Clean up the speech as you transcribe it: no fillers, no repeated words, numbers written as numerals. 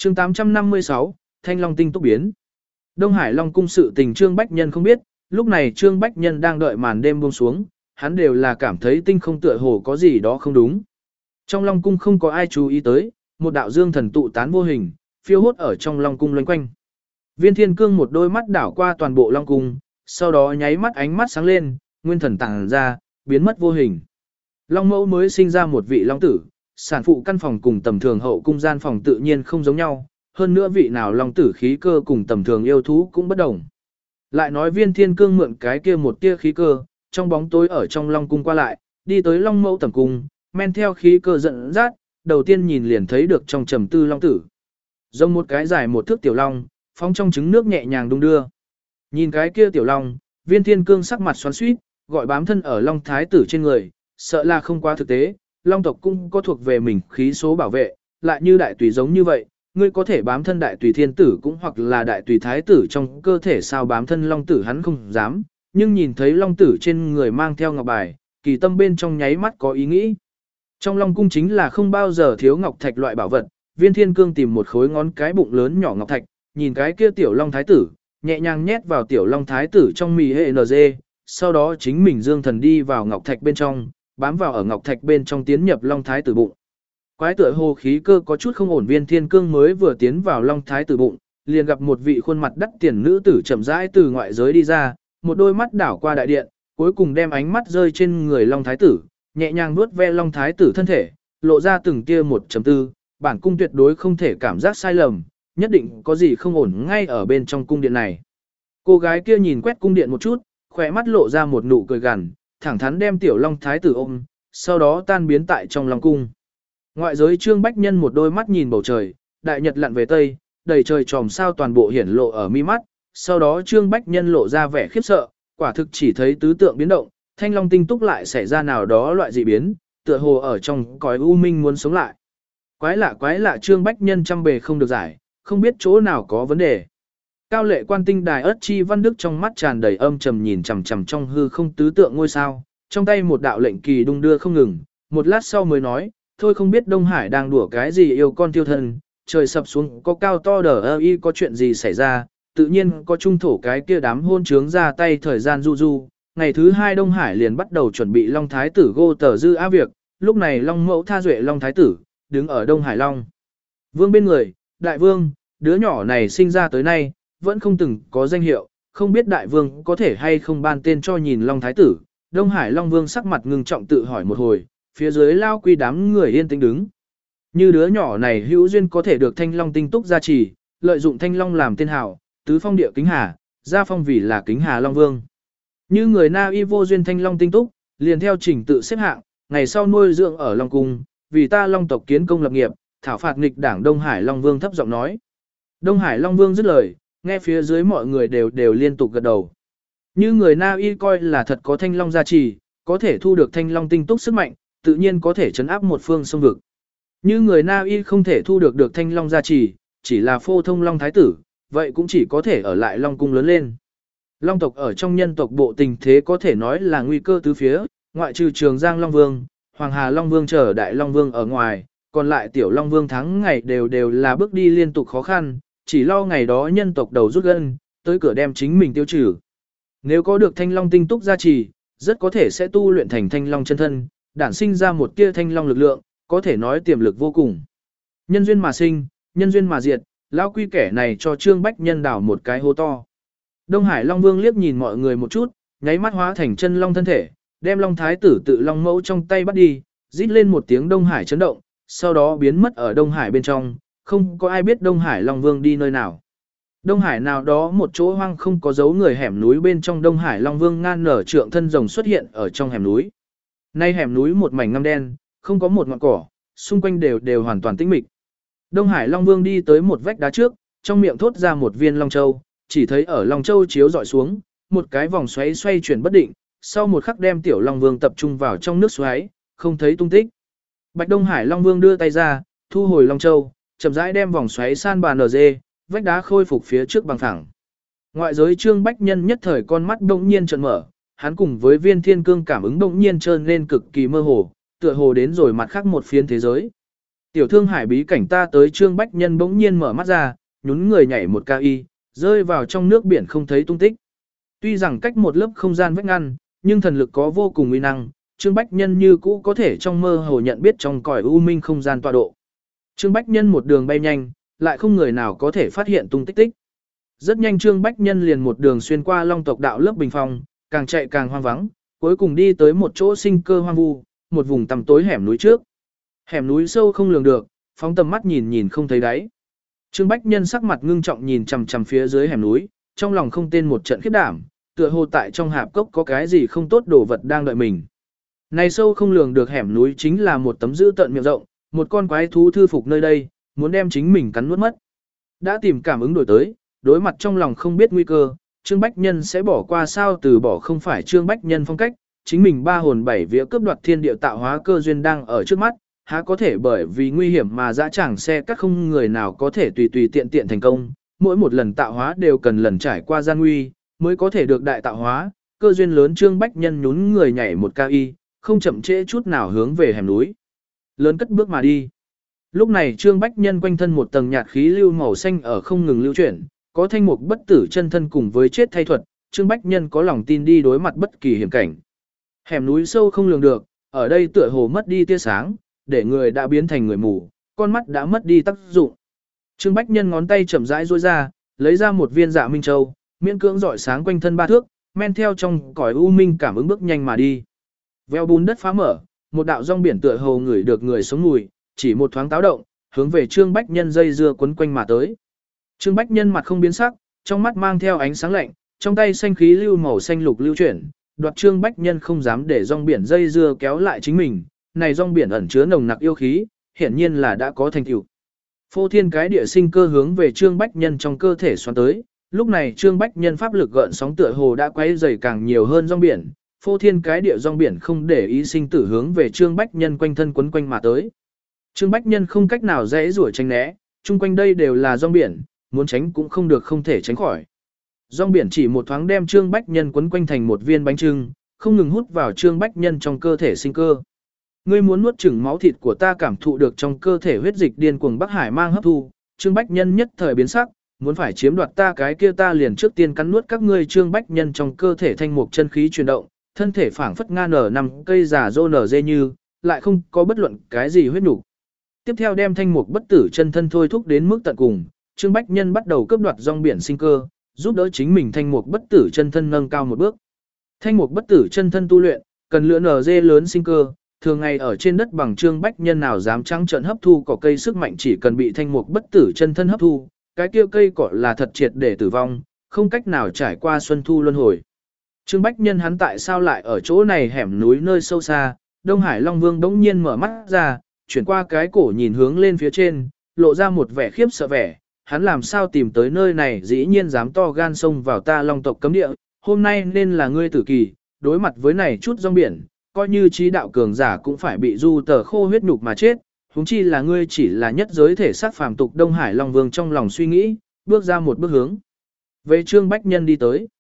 Chương 856, Thanh Long tinh túc biến. Đông Hải Long cung sự tình Trương Bách Nhân không biết, lúc này Trương Bách Nhân đang đợi màn đêm buông xuống, hắn đều là cảm thấy tinh không tựa hồ có gì đó không đúng. Trong Long cung không có ai chú ý tới, một đạo dương thần tụ tán vô hình, phiêu hốt ở trong Long cung loanh quanh. Viên Thiên Cương một đôi mắt đảo qua toàn bộ Long cung, sau đó nháy mắt ánh mắt sáng lên, nguyên thần tàng ra, biến mất vô hình. Long mẫu mới sinh ra một vị long tử, sản phụ căn phòng cùng tầm thường hậu cung gian phòng tự nhiên không giống nhau, hơn nữa vị nào long tử khí cơ cùng tầm thường yêu thú cũng bất đồng. Lại nói Viên Thiên Cương mượn cái kia một tia khí cơ, trong bóng tối ở trong long cung qua lại, đi tới long mẫu tầm cung, men theo khí cơ dẫn dắt, đầu tiên nhìn liền thấy được trong trầm tư long tử. Giống một cái dài một thước tiểu long, phóng trong trứng nước nhẹ nhàng đung đưa. Nhìn cái kia tiểu long, Viên Thiên Cương sắc mặt xoắn xuýt, gọi bám thân ở long thái tử trên người, sợ là không quá thực tế, long tộc cũng có thuộc về mình khí số bảo vệ, lại như đại tùy giống như vậy, ngươi có thể bám thân đại tùy thiên tử cũng hoặc là đại tùy thái tử trong cơ thể sao bám thân long tử hắn không dám, nhưng nhìn thấy long tử trên người mang theo ngọc bài, kỳ tâm bên trong nháy mắt có ý nghĩ. Trong long cung chính là không bao giờ thiếu ngọc thạch loại bảo vật, Viên Thiên Cương tìm một khối ngón cái bụng lớn nhỏ ngọc thạch, nhìn cái kia tiểu long thái tử, nhẹ nhàng nhét vào tiểu long thái tử trong mì hệ NG, sau đó chính mình dương thần đi vào ngọc thạch bên trong, bám vào ở ngọc thạch bên trong tiến nhập long thái tử bụng. Quái tựa hồ khí cơ có chút không ổn, Viên Thiên Cương mới vừa tiến vào long thái tử bụng, liền gặp một vị khuôn mặt đắt tiền nữ tử chậm rãi từ ngoại giới đi ra, một đôi mắt đảo qua đại điện, cuối cùng đem ánh mắt rơi trên người long thái tử, nhẹ nhàng nuốt ve long thái tử thân thể, lộ ra từng tia 1.4, bản cung tuyệt đối không thể cảm giác sai lầm, nhất định có gì không ổn ngay ở bên trong cung điện này. Cô gái kia nhìn quét cung điện một chút, khỏe mắt lộ ra một nụ cười gằn, thẳng thắn đem tiểu long thái tử ôm, sau đó tan biến tại trong long cung. Ngoại giới Trương Bách Nhân một đôi mắt nhìn bầu trời, đại nhật lặn về tây, đầy trời tròm sao toàn bộ hiển lộ ở mi mắt, sau đó Trương Bách Nhân lộ ra vẻ khiếp sợ, quả thực chỉ thấy tứ tượng biến động, Thanh Long tinh túc lại xảy ra nào đó loại dị biến, tựa hồ ở trong cõi u minh muốn sống lại. Quái lạ Trương Bách Nhân trăm bề không được giải, không biết chỗ nào có vấn đề. Cao lệ quan tinh đài ất chi văn đức trong mắt tràn đầy âm trầm nhìn chằm chằm trong hư không tứ tượng ngôi sao, trong tay một đạo lệnh kỳ đung đưa không ngừng, một lát sau mới nói, thôi không biết Đông Hải đang đùa cái gì yêu con tiêu thần, trời sập xuống có cao to đờ y có chuyện gì xảy ra, tự nhiên có trung thổ cái kia đám hôn trướng ra tay thời gian du du. Ngày thứ 2 Đông Hải liền bắt đầu chuẩn bị Long Thái tử Gô Tờ Dư Á việc, lúc này Long Mẫu tha duệ Long Thái tử, đứng ở Đông Hải Long Vương bên người, Đại Vương, đứa nhỏ này sinh ra tới nay, vẫn không từng có danh hiệu, không biết Đại Vương có thể hay không ban tên cho nhìn Long Thái tử. Đông Hải Long Vương sắc mặt ngưng trọng tự hỏi một hồi, phía dưới lao quy đám người yên tĩnh đứng. Như đứa nhỏ này hữu duyên có thể được Thanh Long tinh túc gia trì, lợi dụng Thanh Long làm tên hào, tứ phong địa kính hà, gia phong vì là kính hà Long Vương. Như người na y vô duyên Thanh Long tinh túc, liền theo trình tự xếp hạng, ngày sau nuôi dưỡng ở Long cung, vì ta Long tộc kiến công lập nghiệp, thảo phạt nghịch đảng Đông Hải Long Vương thấp giọng nói. Đông Hải Long Vương dứt lời, nghe phía dưới mọi người đều liên tục gật đầu. Như người na y coi là thật có Thanh Long gia trì, có thể thu được Thanh Long tinh túc sức mạnh, tự nhiên có thể trấn áp một phương sông vực. Như người na y không thể thu được Thanh Long gia trì, chỉ là phổ thông Long Thái tử, vậy cũng chỉ có thể ở lại Long cung lớn lên. Long tộc ở trong nhân tộc bộ tình thế có thể nói là nguy cơ tứ phía, ngoại trừ Trường Giang Long Vương, Hoàng Hà Long Vương chờ Đại Long Vương ở ngoài, còn lại Tiểu Long Vương tháng ngày đều là bước đi liên tục khó khăn, chỉ lo ngày đó nhân tộc đầu rút gân, tới cửa đem chính mình tiêu trừ. Nếu có được Thanh Long tinh túc gia trì, rất có thể sẽ tu luyện thành Thanh Long chân thân, đản sinh ra một tia Thanh Long lực lượng, có thể nói tiềm lực vô cùng. Nhân duyên mà sinh, nhân duyên mà diệt, lão quy kẻ này cho Trương Bách Nhân đảo một cái hố to. Đông Hải Long Vương liếc nhìn mọi người một chút, nháy mắt hóa thành chân long thân thể, đem Long Thái tử tự Long Mẫu trong tay bắt đi, rít lên một tiếng Đông Hải chấn động, sau đó biến mất ở Đông Hải bên trong, không có ai biết Đông Hải Long Vương đi nơi nào. Đông Hải nào đó một chỗ hoang không có dấu người hẻm núi bên trong Đông Hải Long Vương ngan nở trượng thân rồng xuất hiện ở trong hẻm núi. Nay hẻm núi một mảnh ngăm đen, không có một ngọn cỏ, xung quanh đều hoàn toàn tĩnh mịch. Đông Hải Long Vương đi tới một vách đá trước, trong miệng thốt ra một viên Long Châu, chỉ thấy ở Long Châu chiếu dọi xuống, một cái vòng xoáy xoay chuyển bất định, sau một khắc đem Tiểu Long Vương tập trung vào trong nước xoáy, không thấy tung tích. Bạch Đông Hải Long Vương đưa tay ra, thu hồi Long Châu, chậm rãi đem vòng xoáy san bàn ở dê, vách đá khôi phục phía trước bằng phẳng. Ngoại giới Trương Bách Nhân nhất thời con mắt bỗng nhiên trợn mở, hắn cùng với Viên Thiên Cương cảm ứng bỗng nhiên trơn lên cực kỳ mơ hồ, tựa hồ đến rồi mặt khác một phiến thế giới. Tiểu thương hải bí cảnh ta tới Trương Bách Nhân bỗng nhiên mở mắt ra, nhún người nhảy một ca y, rơi vào trong nước biển không thấy tung tích. Tuy rằng cách một lớp không gian vách ngăn, nhưng thần lực có vô cùng uy năng, Trương Bách Nhân như cũ có thể trong mơ hồ nhận biết trong cõi u minh không gian tọa độ. Trương Bách Nhân một đường bay nhanh, lại không người nào có thể phát hiện tung tích tích. Rất nhanh Trương Bách Nhân liền một đường xuyên qua Long tộc đạo lớp bình phong, càng chạy càng hoang vắng, cuối cùng đi tới một chỗ sinh cơ hoang vu, một vùng tăm tối hẻm núi trước. Hẻm núi sâu không lường được, phóng tầm mắt nhìn nhìn không thấy đáy. Trương Bách Nhân sắc mặt ngưng trọng nhìn chằm chằm phía dưới hẻm núi, trong lòng không tên một trận khiếp đảm, tựa hồ tại trong hạp cốc có cái gì không tốt đồ vật đang đợi mình. Này sâu không lường được hẻm núi chính là một tấm dữ tợn miệng rộng, một con quái thú thư phục nơi đây, muốn đem chính mình cắn nuốt mất. Đã tìm cảm ứng đổi tới, đối mặt trong lòng không biết nguy cơ, Trương Bách Nhân sẽ bỏ qua sao, từ bỏ không phải Trương Bách Nhân phong cách, chính mình ba hồn bảy vía cướp đoạt thiên địa tạo hóa cơ duyên đang ở trước mắt, há có thể bởi vì nguy hiểm mà dã tràng xe các không người nào có thể tùy tùy tiện tiện thành công, mỗi một lần tạo hóa đều cần lần trải qua gian nguy, mới có thể được đại tạo hóa, cơ duyên lớn. Trương Bách Nhân nhún người nhảy một cao y, không chậm trễ chút nào hướng về hẻm núi lớn cất bước mà đi. Lúc này Trương Bách Nhân quanh thân một tầng nhạt khí lưu màu xanh ở không ngừng lưu chuyển, có thanh mục bất tử chân thân cùng với chết thay thuật, Trương Bách Nhân có lòng tin đi đối mặt bất kỳ hiểm cảnh. Hẻm núi sâu không lường được, ở đây tựa hồ mất đi tia sáng, để người đã biến thành người mù, con mắt đã mất đi tác dụng. Trương Bách Nhân ngón tay chậm rãi duỗi ra, lấy ra một viên Dạ Minh Châu, miễn cưỡng rọi sáng quanh thân ba thước, men theo trong cõi u minh cảm ứng bước nhanh mà đi. Veo bùn đất phá mở, một đạo rong biển tựa hồ ngửi được người sống mùi, chỉ một thoáng táo động, hướng về Trương Bách Nhân dây dưa quấn quanh mà tới. Trương Bách Nhân mặt không biến sắc, trong mắt mang theo ánh sáng lạnh, trong tay xanh khí lưu màu xanh lục lưu chuyển, đoạt Trương Bách Nhân không dám để rong biển dây dưa kéo lại chính mình, này rong biển ẩn chứa nồng nặc yêu khí, hiển nhiên là đã có thành tựu. Phô thiên cái địa sinh cơ hướng về Trương Bách Nhân trong cơ thể xoắn tới, lúc này Trương Bách Nhân pháp lực gợn sóng tựa hồ đã quấy dày càng nhiều hơn rong biển, phô thiên cái địa rong biển không để ý sinh tử hướng về Trương Bách Nhân quanh thân quấn quanh mà tới. Trương Bách Nhân không cách nào dễ rủa tránh né, chung quanh đây đều là rong biển, muốn tránh cũng không được, không thể tránh khỏi. Rong biển chỉ một thoáng đem Trương Bách Nhân quấn quanh thành một viên bánh trưng, không ngừng hút vào Trương Bách Nhân trong cơ thể sinh cơ. Ngươi muốn nuốt chửng máu thịt của ta, cảm thụ được trong cơ thể huyết dịch điên cuồng Bắc Hải mang hấp thu, Trương Bách Nhân nhất thời biến sắc, muốn phải chiếm đoạt ta cái kia ta liền trước tiên cắn nuốt các ngươi. Trương Bách Nhân trong cơ thể thanh mục chân khí chuyển động, thân thể phảng phất nga nở năm cây giả rô nở dê như, lại không có bất luận cái gì huyết nhục. Tiếp theo đem thanh mục bất tử chân thân thôi thúc đến mức tận cùng, Trương Bách Nhân bắt đầu cướp đoạt rong biển sinh cơ, giúp đỡ chính mình thanh mục bất tử chân thân nâng cao một bước. Thanh mục bất tử chân thân tu luyện, cần lựa nở dê lớn sinh cơ, thường ngày ở trên đất bằng Trương Bách Nhân nào dám trắng trợn hấp thu cỏ cây sức mạnh, chỉ cần bị thanh mục bất tử chân thân hấp thu, cái kia cây cỏ là thật triệt để tử vong, không cách nào trải qua xuân thu luân hồi. Trương Bách Nhân hắn tại sao lại ở chỗ này hẻm núi nơi sâu xa? Đông Hải Long Vương đống nhiên mở mắt ra, chuyển qua cái cổ nhìn hướng lên phía trên, lộ ra một vẻ khiếp sợ vẻ, hắn làm sao tìm tới nơi này, dĩ nhiên dám to gan xông vào ta Long tộc cấm địa, hôm nay nên là ngươi tử kỳ, đối mặt với này chút rong biển, coi như trí đạo cường giả cũng phải bị du tờ khô huyết nhục mà chết, huống chi là ngươi chỉ là nhất giới thể xác phàm tục. Đông Hải Long Vương trong lòng suy nghĩ, bước ra một bước hướng về Trương Bách Nhân đi tới.